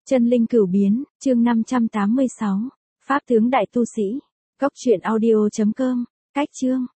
Chân linh cửu biến, chương 586. Pháp tướng đại tu sĩ. Cốc truyện audio.com. Cách chương.